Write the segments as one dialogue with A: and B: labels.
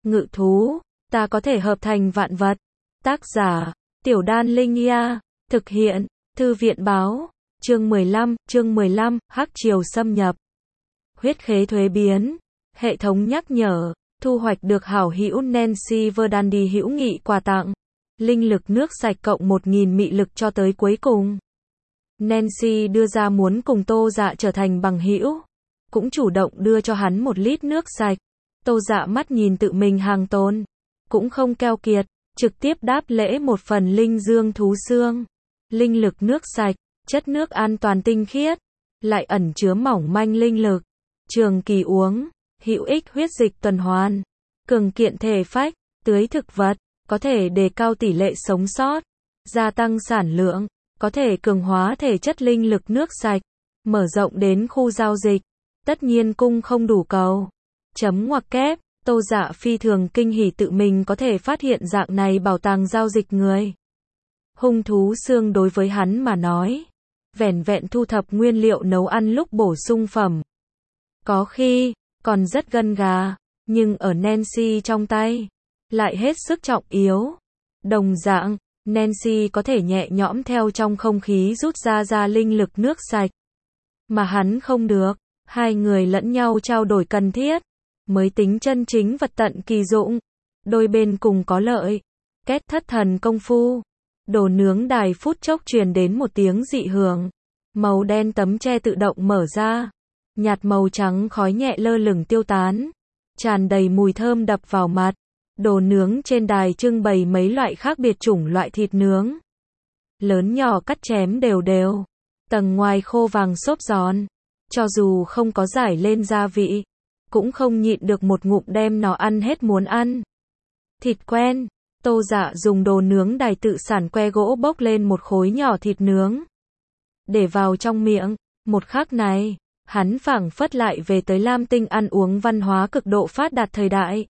A: Ngự thú, ta có thể hợp thành vạn vật. Tác giả, Tiểu Đan Linh Nha. Thực hiện, Thư viện báo. Chương 15, Hắc Triều xâm nhập. Huyết khế thuế biến. Hệ thống nhắc nhở, thu hoạch được hảo hữu Nancy Verdandi hữu nghị quà tặng. Linh lực nước sạch cộng 1000 mị lực cho tới cuối cùng. Nancy đưa ra muốn cùng Tô Dạ trở thành bằng hữu, cũng chủ động đưa cho hắn 1 lít nước sạch. Tô Dạ mắt nhìn tự mình hàng tồn, cũng không keo kiệt, trực tiếp đáp lễ 1 phần linh dương thú xương. Linh lực nước sạch, chất nước an toàn tinh khiết, lại ẩn chứa mỏng manh linh lực, trường kỳ uống, hữu ích huyết dịch tuần hoàn, cường kiện thể phách, tưới thực vật, có thể đề cao tỷ lệ sống sót, gia tăng sản lượng, có thể cường hóa thể chất linh lực nước sạch, mở rộng đến khu giao dịch. Tất nhiên cung không đủ cầu. Ngoặc kép, Tô Dạ phi thường kinh hỉ tự mình có thể phát hiện dạng này bảo tàng giao dịch người. Hung thú xương đối với hắn mà nói, vẻn vẹn thu thập nguyên liệu nấu ăn lúc bổ sung phẩm. Có khi, còn rất gân gà, nhưng ở Nancy trong tay, lại hết sức trọng yếu. Đồng dạng, Nancy có thể nhẹ nhõm theo trong không khí rút ra linh lực nước sạch. Mà hắn không được, hai người lẫn nhau trao đổi cần thiết, mới tính chân chính vật tận kỳ dụng. Đôi bên cùng có lợi. Kết thất thần công phu. Đồ nướng đài phút chốc truyền đến một tiếng dị hưởng. Màu đen tấm che tự động mở ra. Nhạt màu trắng khói nhẹ lơ lửng tiêu tán. Tràn đầy mùi thơm đập vào mặt. Đồ nướng trên đài trưng bày mấy loại khác biệt chủng loại thịt nướng. Lớn nhỏ cắt chém đều đều. Tầng ngoài khô vàng xốp giòn. Cho dù không có rải lên gia vị, cũng không nhịn được một ngụm đem nó ăn hết muốn ăn. Thịt quen, Tô Dạ dùng đồ nướng đài tự sản que gỗ bốc lên một khối nhỏ thịt nướng. Để vào trong miệng, một khắc này, hắn phảng phất lại về tới Lam Tinh ăn uống văn hóa cực độ phát đạt thời đại.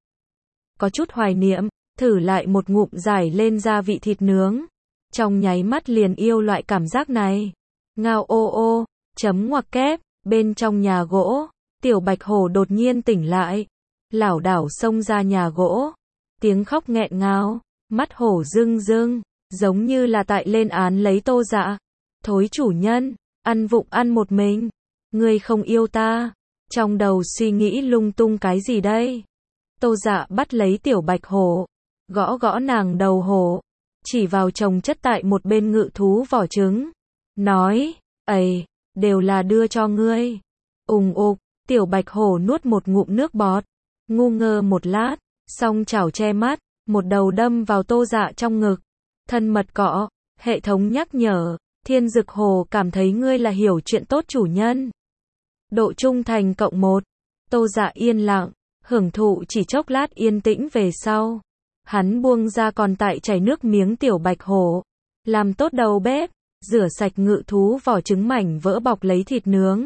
A: Có chút hoài niệm, thử lại một ngụm rải lên gia vị thịt nướng. Trong nháy mắt liền yêu loại cảm giác này. Ngao ô ô, ngoặc kép, bên trong nhà gỗ. Tiểu Bạch Hổ đột nhiên tỉnh lại, lảo đảo xông ra nhà gỗ, tiếng khóc nghẹn ngào, mắt hổ rưng rưng, giống như là tại lên án lấy Tô Dạ. Thối chủ nhân, ăn vụng ăn một mình, ngươi không yêu ta, trong đầu suy nghĩ lung tung cái gì đây? Tô Dạ bắt lấy Tiểu Bạch Hổ, gõ gõ nàng đầu hổ, chỉ vào chồng chất tại một bên ngự thú vỏ trứng, nói, ấy, đều là đưa cho ngươi. Ục. Tiểu Bạch Hổ nuốt một ngụm nước bọt, ngu ngơ một lát, song chảo che mắt, một đầu đâm vào Tô Dạ trong ngực. Thân mật cọ, hệ thống nhắc nhở, Thiên Dực Hổ cảm thấy ngươi là hiểu chuyện tốt chủ nhân. Độ trung thành cộng 1. Tô Dạ yên lặng, hưởng thụ chỉ chốc lát yên tĩnh về sau. Hắn buông ra còn tại chảy nước miếng Tiểu Bạch Hổ, làm tốt đầu bếp, rửa sạch ngự thú vỏ trứng mảnh vỡ bọc lấy thịt nướng.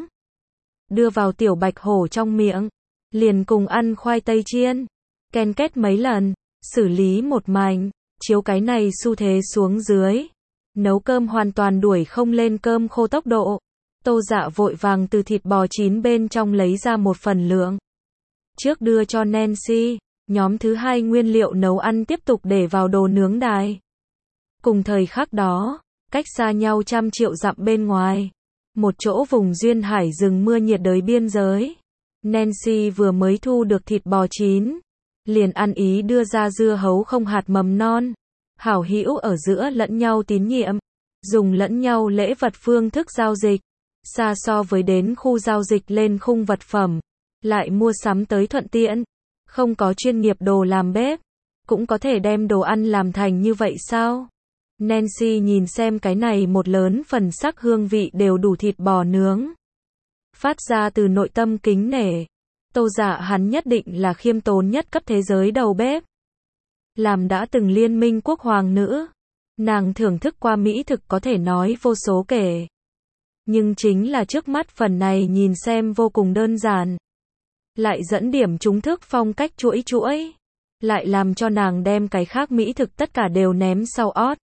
A: Đưa vào Tiểu Bạch Hổ trong miệng, liền cùng ăn khoai tây chiên, ken két mấy lần, xử lý một mảnh, chiếu cái này xu thế xuống dưới. Nấu cơm hoàn toàn đuổi không lên cơm khô tốc độ. Tô Dạ vội vàng từ thịt bò chín bên trong lấy ra 1 phần lượng. Trước đưa cho Nancy, nhóm thứ 2 nguyên liệu nấu ăn tiếp tục để vào đồ nướng đài. Cùng thời khắc đó, cách xa nhau trăm triệu dặm bên ngoài. Một chỗ vùng duyên hải rừng mưa nhiệt đới biên giới. Nancy vừa mới thu được thịt bò chín, liền ăn ý đưa ra dưa hấu không hạt mầm non. Hảo hữu ở giữa lẫn nhau tín nhiệm, dùng lẫn nhau lễ vật phương thức giao dịch. Xa so với đến khu giao dịch lên khung vật phẩm, lại mua sắm tới thuận tiện. Không có chuyên nghiệp đồ làm bếp, cũng có thể đem đồ ăn làm thành như vậy sao? Nancy nhìn xem cái này một lớn phần sắc hương vị đều đủ thịt bò nướng. Phát ra từ nội tâm kính nể. Tô Dạ hắn nhất định là khiêm tốn nhất cấp thế giới đầu bếp. Làm đã từng liên minh quốc hoàng nữ. Nàng thưởng thức qua mỹ thực có thể nói vô số kể. Nhưng chính là trước mắt phần này nhìn xem vô cùng đơn giản. Lại dẫn điểm trúng thức phong cách chuỗi. Lại làm cho nàng đem cái khác mỹ thực tất cả đều ném sau ót.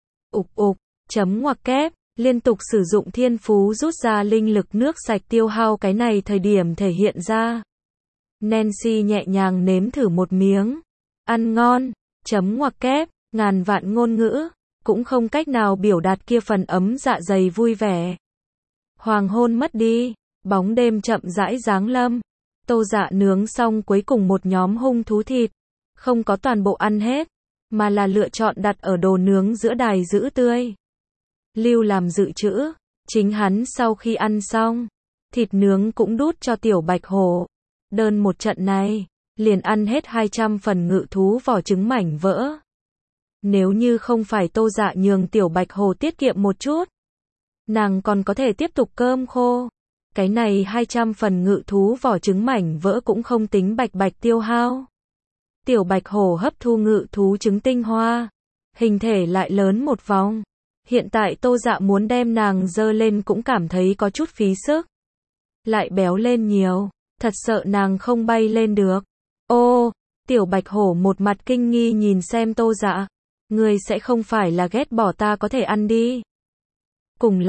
A: Ục. Ngoặc kép, liên tục sử dụng thiên phú rút ra linh lực nước sạch tiêu hao cái này thời điểm thể hiện ra. Nancy nhẹ nhàng nếm thử một miếng, ăn ngon, chấm ngoặc kép, ngàn vạn ngôn ngữ, cũng không cách nào biểu đạt kia phần ấm dạ dày vui vẻ. Hoàng hôn mất đi, bóng đêm chậm rãi giáng lâm. Tô Dạ nướng xong cuối cùng một nhóm hung thú thịt, không có toàn bộ ăn hết, mà là lựa chọn đặt ở đồ nướng giữa đài giữ tươi. Lưu làm dự trữ, chính hắn sau khi ăn xong, thịt nướng cũng đút cho tiểu bạch hổ. Đơn một trận này, liền ăn hết 200 phần ngự thú vỏ trứng mảnh vỡ. Nếu như không phải Tô Dạ nhường tiểu bạch hổ tiết kiệm một chút, nàng còn có thể tiếp tục cơm khô. Cái này 200 phần ngự thú vỏ trứng mảnh vỡ cũng không tính bạch bạch tiêu hao. Tiểu bạch hổ hấp thu ngự thú trứng tinh hoa, hình thể lại lớn một vòng. Hiện tại Tô Dạ muốn đem nàng dơ lên cũng cảm thấy có chút phí sức. Lại béo lên nhiều, thật sợ nàng không bay lên được. Ô, tiểu bạch hổ một mặt kinh nghi nhìn xem Tô Dạ. Ngươi sẽ không phải là ghét bỏ ta có thể ăn đi. Cùng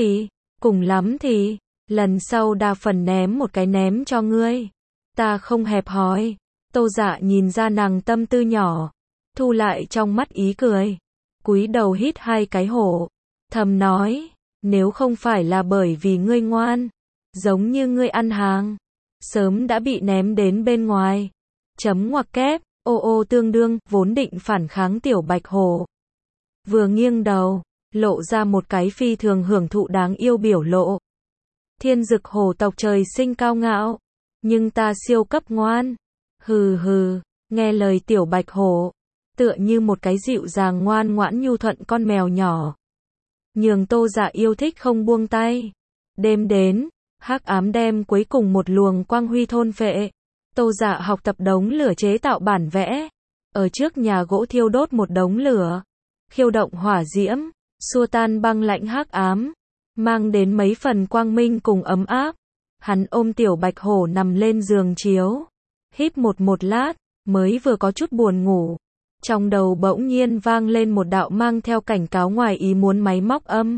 A: lắm thì, lần sau đa phần ném một cái ném cho ngươi. Ta không hẹp hòi. Tô Dạ nhìn ra nàng tâm tư nhỏ, thu lại trong mắt ý cười. Cúi đầu hít 2 cái hổ, thầm nói, nếu không phải là bởi vì ngươi ngoan, giống như ngươi ăn hàng, sớm đã bị ném đến bên ngoài. Chấm ngoặc kép, ô tương đương, vốn định phản kháng tiểu bạch hổ. Vừa nghiêng đầu, lộ ra một cái phi thường hưởng thụ đáng yêu biểu lộ. Thiên dực hổ tộc trời sinh cao ngạo, nhưng ta siêu cấp ngoan. Hừ hừ, nghe lời tiểu bạch hổ, tựa như một cái dịu dàng ngoan ngoãn nhu thuận con mèo nhỏ. Nhường Tô Dạ yêu thích không buông tay. Đêm đến, hắc ám đem cuối cùng một luồng quang huy thôn phệ. Tô Dạ học tập đống lửa chế tạo bản vẽ. Ở trước nhà gỗ thiêu đốt một đống lửa, khiêu động hỏa diễm, xua tan băng lạnh hắc ám, mang đến mấy phần quang minh cùng ấm áp. Hắn ôm tiểu bạch hổ nằm lên giường chiếu, híp một lát, mới vừa có chút buồn ngủ. Trong đầu bỗng nhiên vang lên một đạo mang theo cảnh cáo ngoài ý muốn máy móc âm.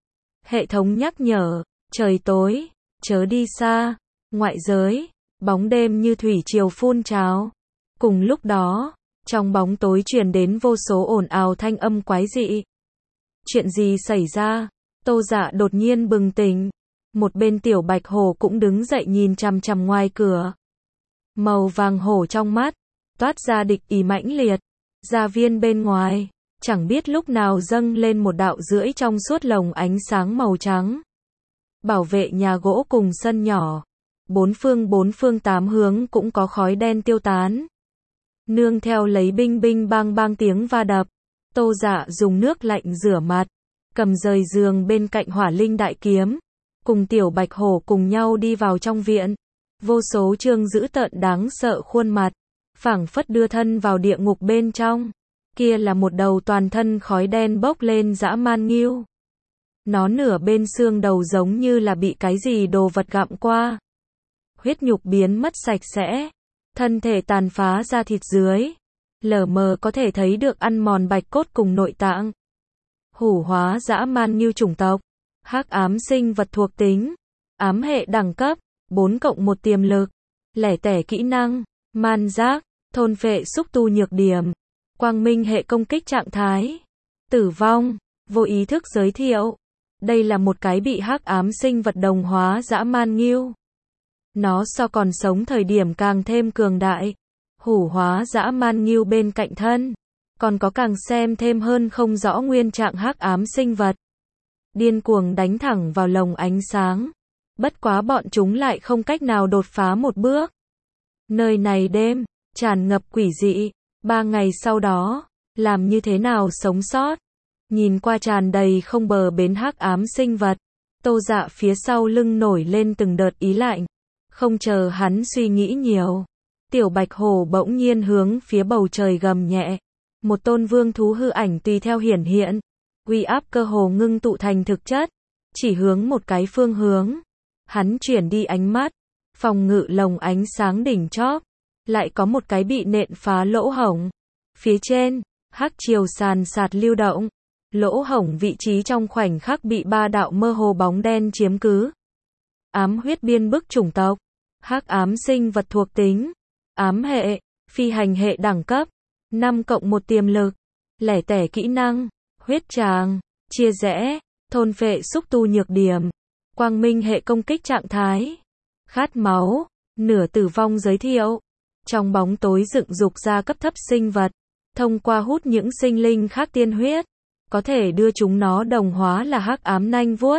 A: Hệ thống nhắc nhở, trời tối, chớ đi xa, ngoại giới, bóng đêm như thủy triều phun trào. Cùng lúc đó, trong bóng tối truyền đến vô số ồn ào thanh âm quái dị. Chuyện gì xảy ra? Tô Dạ đột nhiên bừng tỉnh. Một bên tiểu bạch hổ cũng đứng dậy nhìn chằm chằm ngoài cửa. Màu vàng hổ trong mắt, toát ra địch ý mãnh liệt. Gia viên bên ngoài, chẳng biết lúc nào dâng lên một đạo rưỡi trong suốt lồng ánh sáng màu trắng. Bảo vệ nhà gỗ cùng sân nhỏ. Bốn phương tám hướng cũng có khói đen tiêu tán. Nương theo lấy binh binh bang bang tiếng va đập. Tô Dạ dùng nước lạnh rửa mặt, cầm rời giường bên cạnh hỏa linh đại kiếm, cùng tiểu bạch hổ cùng nhau đi vào trong viện. Vô số trương dữ tợn đáng sợ khuôn mặt, phảng phất đưa thân vào địa ngục bên trong. Kia là một đầu toàn thân khói đen bốc lên dã man ngưu. Nó nửa bên xương đầu giống như là bị cái gì đồ vật gặm qua. Huyết nhục biến mất sạch sẽ, thân thể tàn phá ra thịt dưới, lờ mờ có thể thấy được ăn mòn bạch cốt cùng nội tạng. Hủ hóa dã man ngưu chủng tộc, hắc ám sinh vật thuộc tính, ám hệ đẳng cấp, 4+1 tiềm lực, lẻ tẻ kỹ năng, man giác, thôn phệ xúc tu nhược điểm, quang minh hệ công kích trạng thái, tử vong, vô ý thức giới thiệu. Đây là một cái bị hắc ám sinh vật đồng hóa dã man ngưu. Nó so còn sống thời điểm càng thêm cường đại. Hủ hóa dã man ngưu bên cạnh thân, còn có càng xem thêm hơn không rõ nguyên trạng hắc ám sinh vật. Điên cuồng đánh thẳng vào lồng ánh sáng. Bất quá bọn chúng lại không cách nào đột phá một bước. Nơi này đêm, tràn ngập quỷ dị. 3 ngày sau đó, làm như thế nào sống sót? Nhìn qua tràn đầy không bờ bến hắc ám sinh vật, Tô Dạ phía sau lưng nổi lên từng đợt ý lạnh. Không chờ hắn suy nghĩ nhiều, tiểu bạch hổ bỗng nhiên hướng phía bầu trời gầm nhẹ. Một tôn vương thú hư ảnh tùy theo hiển hiện, uy áp cơ hồ ngưng tụ thành thực chất, chỉ hướng một cái phương hướng. Hắn chuyển đi ánh mắt, phòng ngự lồng ánh sáng đỉnh chóp, lại có một cái bị nện phá lỗ hổng. Phía trên, hắc triều sàn sạt lưu động, lỗ hổng vị trí trong khoảnh khắc bị 3 đạo mơ hồ bóng đen chiếm cứ. Ám huyết biên bức chủng tộc, hắc ám sinh vật thuộc tính, ám hệ, phi hành hệ đẳng cấp, 5+1 tiềm lực, lẻ tẻ kỹ năng, huyết tràng, chia rẽ, thôn phệ xúc tu nhược điểm, quang minh hệ công kích trạng thái, khát máu, nửa tử vong giới thiệu. Trong bóng tối dựng dục ra cấp thấp sinh vật, thông qua hút những sinh linh khác tiên huyết, có thể đưa chúng nó đồng hóa là hắc ám nanh vuốt.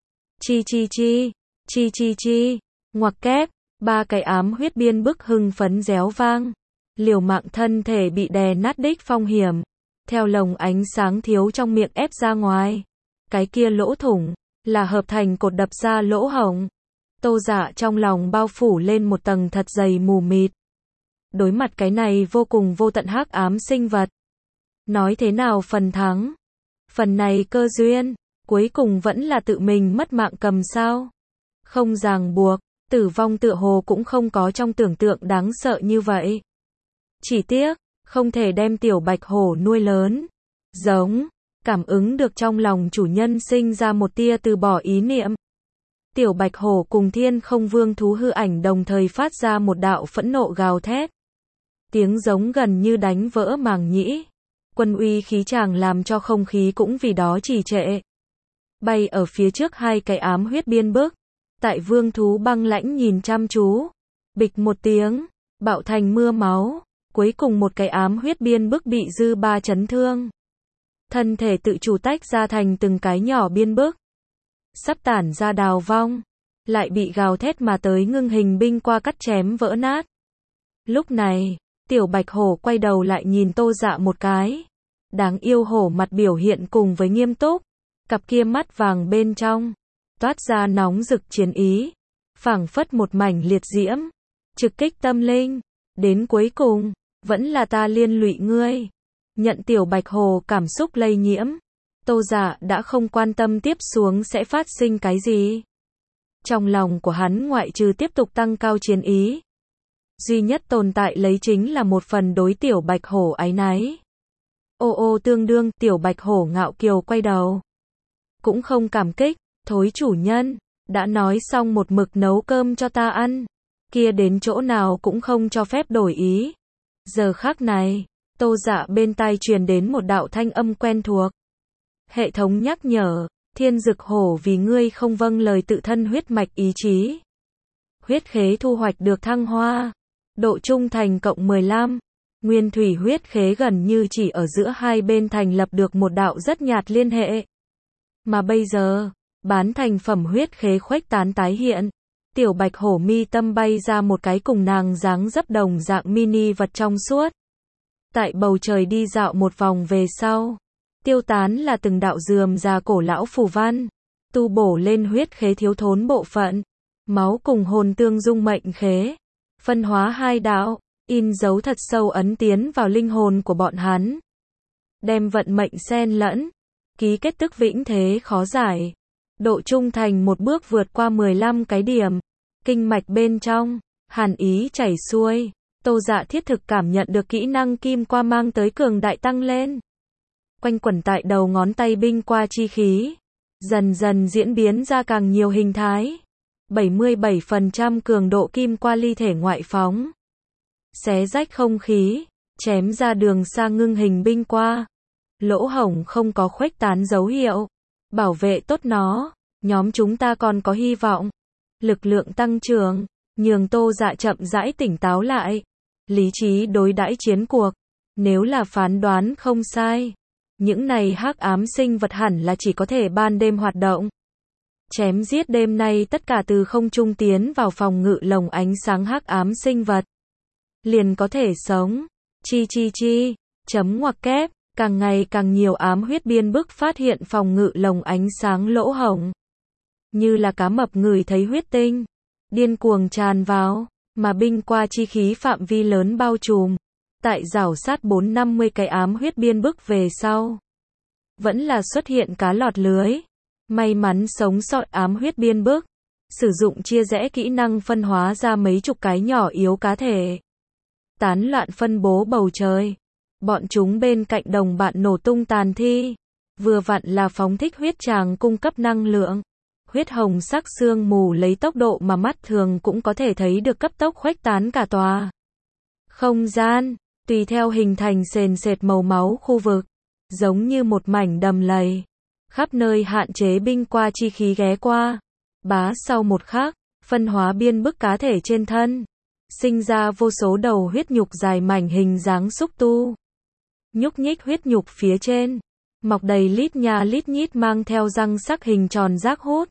A: Chi, ngoặc kép, 3 cái ám huyết biên bức hưng phấn réo vang. Liều mạng thân thể bị đè nát đích phong hiểm, theo lồng ánh sáng thiếu trong miệng ép ra ngoài. Cái kia lỗ thủng, là hợp thành cột đập ra lỗ hổng. Tô Dạ trong lòng bao phủ lên một tầng thật dày mù mịt. Đối mặt cái này vô cùng vô tận hắc ám sinh vật. Nói thế nào phần thắng? Phần này cơ duyên, cuối cùng vẫn là tự mình mất mạng cầm sao? Không ràng buộc, tử vong tựa hồ cũng không có trong tưởng tượng đáng sợ như vậy. Chỉ tiếc, không thể đem tiểu bạch hổ nuôi lớn. Giống, cảm ứng được trong lòng chủ nhân sinh ra một tia từ bỏ ý niệm. Tiểu bạch hổ cùng thiên không vương thú hư ảnh đồng thời phát ra một đạo phẫn nộ gào thét. Tiếng giống gần như đánh vỡ màng nhĩ. Quân uy khí tràng làm cho không khí cũng vì đó trì trệ. Bay ở phía trước 2 cái ám huyết biên bức. Tại vương thú băng lãnh nhìn chăm chú. Bịch một tiếng, bạo thành mưa máu. Cuối cùng một cái ám huyết biên bức bị dư ba chấn thương. Thân thể tự chủ tách ra thành từng cái nhỏ biên bức. Sắp tản ra đào vong. Lại bị gào thét mà tới ngưng hình binh qua cắt chém vỡ nát. Lúc này, tiểu bạch hổ quay đầu lại nhìn Tô Dạ một cái. Đáng yêu hổ mặt biểu hiện cùng với nghiêm túc. Cặp kia mắt vàng bên trong. Toát ra nóng rực chiến ý. Phảng phất một mảnh liệt diễm. Trực kích tâm linh. Đến cuối cùng, vẫn là ta liên lụy ngươi. Nhận tiểu bạch hồ cảm xúc lây nhiễm. Tô Dạ đã không quan tâm tiếp xuống sẽ phát sinh cái gì. Trong lòng của hắn ngoại trừ tiếp tục tăng cao chiến ý. Duy nhất tồn tại lấy chính là một phần đối tiểu bạch hổ áy náy. Ô tương đương, tiểu bạch hổ ngạo kiều quay đầu. Cũng không cảm kích, thối chủ nhân, đã nói xong một mực nấu cơm cho ta ăn. Kia đến chỗ nào cũng không cho phép đổi ý. Giờ khắc này, Tô Dạ bên tai truyền đến một đạo thanh âm quen thuộc. Hệ thống nhắc nhở, thiên dực hổ vì ngươi không vâng lời tự thân huyết mạch ý chí. Huyết khế thu hoạch được thăng hoa. Độ trung thành +15. Nguyên thủy huyết khế gần như chỉ ở giữa hai bên thành lập được một đạo rất nhạt liên hệ. Mà bây giờ, bán thành phẩm huyết khế khuếch tán tái hiện. Tiểu bạch hổ mi tâm bay ra một cái cùng nàng dáng dấp đồng dạng mini vật trong suốt. Tại bầu trời đi dạo một vòng về sau. Tiêu tán là từng đạo rườm rà cổ lão phù văn. Tu bổ lên huyết khế thiếu thốn bộ phận. Máu cùng hồn tương dung mệnh khế. Phân hóa 2 đạo. In dấu thật sâu ấn tiến vào linh hồn của bọn hắn. Đem vận mệnh xen lẫn. Ký kết tức vĩnh thế khó giải. Độ trung thành một bước vượt qua 15 cái điểm. Kinh mạch bên trong, hàn ý chảy xuôi. Tô Dạ thiết thực cảm nhận được kỹ năng kim qua mang tới cường đại tăng lên. Quanh quẩn tại đầu ngón tay binh qua chi khí. Dần dần diễn biến ra càng nhiều hình thái. 77% cường độ kim qua ly thể ngoại phóng. Xé rách không khí, chém ra đường xa ngưng hình binh qua. Lỗ hổng không có khuếch tán dấu hiệu. Bảo vệ tốt nó, nhóm chúng ta còn có hy vọng. Lực lượng tăng trưởng, nhường Tô Dạ chậm rãi tỉnh táo lại. Lý trí đối đãi chiến cuộc. Nếu là phán đoán không sai, những này hắc ám sinh vật hẳn là chỉ có thể ban đêm hoạt động. Chém giết đêm nay tất cả từ không trung tiến vào phòng ngự lồng ánh sáng hắc ám sinh vật. Liền có thể sống. Chấm ngoặc kép, càng ngày càng nhiều ám huyết biên bức phát hiện phòng ngự lồng ánh sáng lỗ hổng. Như là cá mập ngửi thấy huyết tinh. Điên cuồng tràn vào, mà binh qua chi khí phạm vi lớn bao trùm. Tại rảo sát 4-50 cái ám huyết biên bức về sau. Vẫn là xuất hiện cá lọt lưới. May mắn sống sót ám huyết biên bức. Sử dụng chia rẽ kỹ năng phân hóa ra mấy chục cái nhỏ yếu cá thể. Tán loạn phân bố bầu trời. Bọn chúng bên cạnh đồng bạn nổ tung tàn thi. Vừa vặn là phóng thích huyết tràng cung cấp năng lượng. Huyết hồng sắc sương mù lấy tốc độ mà mắt thường cũng có thể thấy được cấp tốc khuếch tán cả tòa không gian. tùy theo hình thành sền sệt màu máu khu vực, giống như một mảnh đầm lầy. Khắp nơi hạn chế binh qua chi khí ghé qua. Bá sau một khắc, phân hóa biên bức cá thể trên thân. Sinh ra vô số đầu huyết nhục dài mảnh hình dáng xúc tu. Nhúc nhích huyết nhục phía trên. Mọc đầy lít nha lít nhít mang theo răng sắc hình tròn rác hút.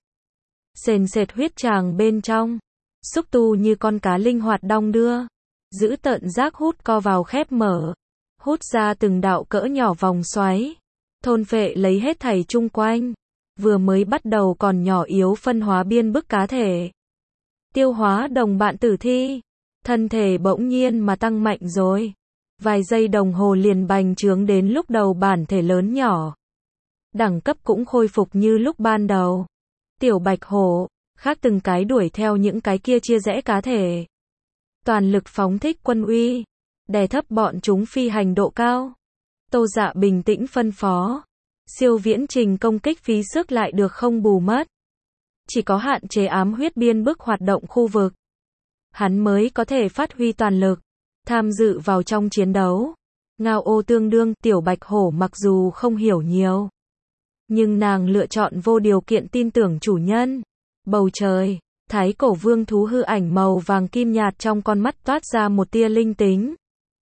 A: Sền sệt huyết tràng bên trong. Xúc tu như con cá linh hoạt đong đưa. Giữ tợn rác hút co vào khép mở. Hút ra từng đạo cỡ nhỏ vòng xoáy. Thôn phệ lấy hết thảy chung quanh. Vừa mới bắt đầu còn nhỏ yếu phân hóa biên bức cá thể. Tiêu hóa đồng bạn tử thi. Thân thể bỗng nhiên mà tăng mạnh rồi. Vài giây đồng hồ liền bành trướng đến lúc đầu bản thể lớn nhỏ. Đẳng cấp cũng khôi phục như lúc ban đầu. Tiểu bạch hổ, khác từng cái đuổi theo những cái kia chia rẽ cá thể. Toàn lực phóng thích quân uy. Đè thấp bọn chúng phi hành độ cao. Tô Dạ bình tĩnh phân phó. Siêu viễn trình công kích phí sức lại được không bù mất. Chỉ có hạn chế ám huyết biên bức hoạt động khu vực. Hắn mới có thể phát huy toàn lực. Tham dự vào trong chiến đấu. Ngao Ô tương đương tiểu bạch hổ mặc dù không hiểu nhiều. Nhưng nàng lựa chọn vô điều kiện tin tưởng chủ nhân. Bầu trời, thái cổ vương thú hư ảnh màu vàng kim nhạt trong con mắt toát ra một tia linh tính.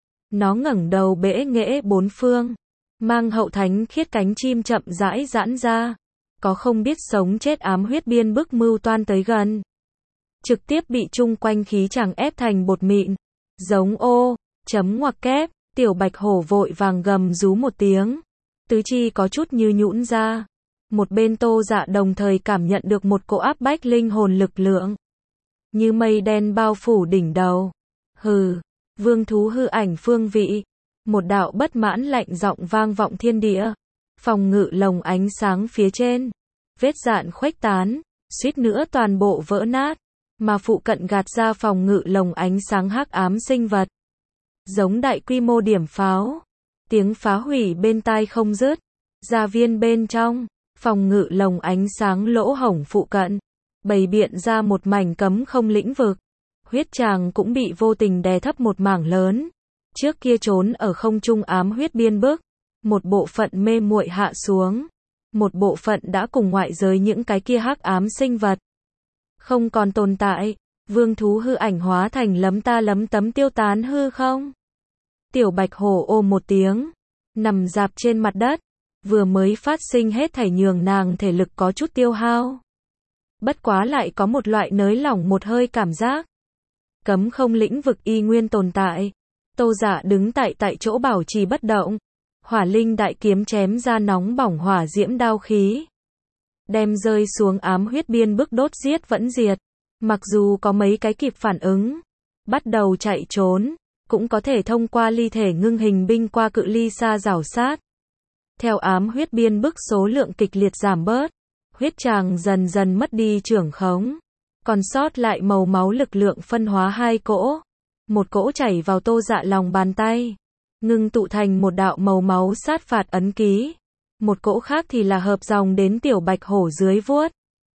A: Nó ngẩng đầu bẽ nghễ bốn phương. Mang hậu thánh khiết cánh chim chậm rãi giãn ra. Có không biết sống chết ám huyết biên bức mưu toan tới gần. Trực tiếp bị chung quanh khí chàng ép thành bột mịn. Giống ô, chấm ngoặc kép, tiểu bạch hổ vội vàng gầm rú một tiếng. Tứ chi có chút như nhũn ra. Một bên Tô Dạ đồng thời cảm nhận được một cỗ áp bách linh hồn lực lượng. Như mây đen bao phủ đỉnh đầu. Hừ, vương thú hư ảnh phương vị. Một đạo bất mãn lạnh giọng vang vọng thiên địa. Phòng ngự lồng ánh sáng phía trên. Vết dạn khuếch tán, suýt nữa toàn bộ vỡ nát. Mà phụ cận gạt ra phòng ngự lồng ánh sáng hắc ám sinh vật. Giống đại quy mô điểm pháo. Tiếng phá hủy bên tai không dứt. Gia viên bên trong, phòng ngự lồng ánh sáng lỗ hổng phụ cận. Bày biện ra một mảnh cấm không lĩnh vực. Huyết tràng cũng bị vô tình đè thấp một mảng lớn. Trước kia trốn ở không trung ám huyết biên bức. Một bộ phận mê muội hạ xuống. Một bộ phận đã cùng ngoại giới những cái kia hắc ám sinh vật. Không còn tồn tại. Vương thú hư ảnh hóa thành lấm ta lấm tấm tiêu tán hư không. Tiểu bạch hổ ôm một tiếng. Nằm dạp trên mặt đất. Vừa mới phát sinh hết thảy nhường nàng thể lực có chút tiêu hao. Bất quá lại có một loại nới lỏng một hơi cảm giác. Cấm không lĩnh vực y nguyên tồn tại. Tô Dạ đứng tại chỗ bảo trì bất động. Hỏa linh đại kiếm chém ra nóng bỏng hỏa diễm đao khí. Đem rơi xuống ám huyết biên bức đốt giết vẫn diệt. Mặc dù có mấy cái kịp phản ứng. Bắt đầu chạy trốn. Cũng có thể thông qua ly thể ngưng hình binh qua cự ly xa rảo sát. Theo ám huyết biên bức số lượng kịch liệt giảm bớt. Huyết tràng dần dần mất đi trưởng khống. Còn sót lại màu máu lực lượng phân hóa hai cỗ. Một cỗ chảy vào Tô Dạ lòng bàn tay. Ngưng tụ thành một đạo màu máu sát phạt ấn ký. Một cỗ khác thì là hợp dòng đến tiểu bạch hổ dưới vuốt.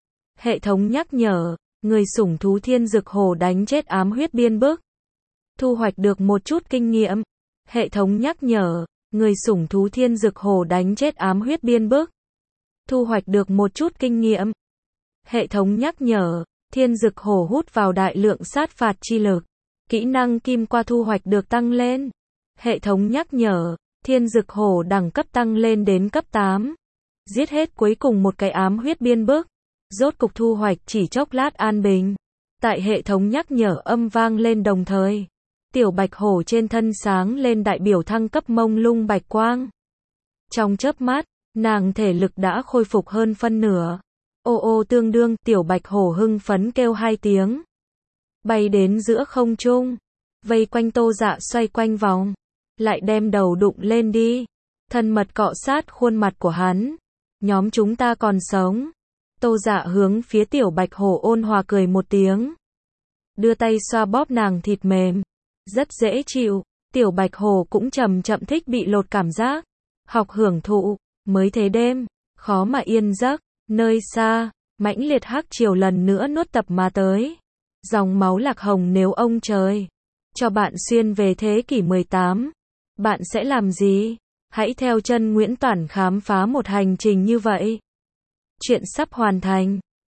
A: Hệ thống nhắc nhở, người sủng thú thiên dực hổ đánh chết ám huyết biên bức. Thu hoạch được một chút kinh nghiệm. Hệ thống nhắc nhở, người sủng thú thiên dực hổ đánh chết ám huyết biên bức. Thu hoạch được một chút kinh nghiệm. Hệ thống nhắc nhở, thiên dực hổ hút vào đại lượng sát phạt chi lực. Kỹ năng kim qua thu hoạch được tăng lên. Hệ thống nhắc nhở, thiên dực hổ đẳng cấp tăng lên đến cấp 8. Giết hết cuối cùng một cái ám huyết biên bức. Rốt cục thu hoạch chỉ chốc lát an bình. Tại hệ thống nhắc nhở âm vang lên đồng thời. Tiểu bạch hổ trên thân sáng lên đại biểu thăng cấp mông lung bạch quang. Trong chớp mắt, nàng thể lực đã khôi phục hơn phân nửa. Ô ô tương đương, tiểu bạch hổ hưng phấn kêu hai tiếng. Bay đến giữa không trung. Vây quanh Tô Dạ xoay quanh vòng. Lại đem đầu đụng lên đi. Thân mật cọ sát khuôn mặt của hắn. Nhóm chúng ta còn sống. Tô Dạ hướng phía tiểu bạch hổ ôn hòa cười một tiếng. Đưa tay xoa bóp nàng thịt mềm. Rất dễ chịu. Tiểu bạch hổ cũng chậm thích bị lột cảm giác. Học hưởng thụ. Mới thế đêm. Khó mà yên giấc. Nơi xa. Mãnh liệt hắc triều lần nữa nuốt tập mà tới. Dòng máu lạc hồng nếu ông trời. Cho bạn xuyên về thế kỷ 18. Bạn sẽ làm gì? Hãy theo chân Nguyễn Toản khám phá một hành trình như vậy. Chuyện sắp hoàn thành.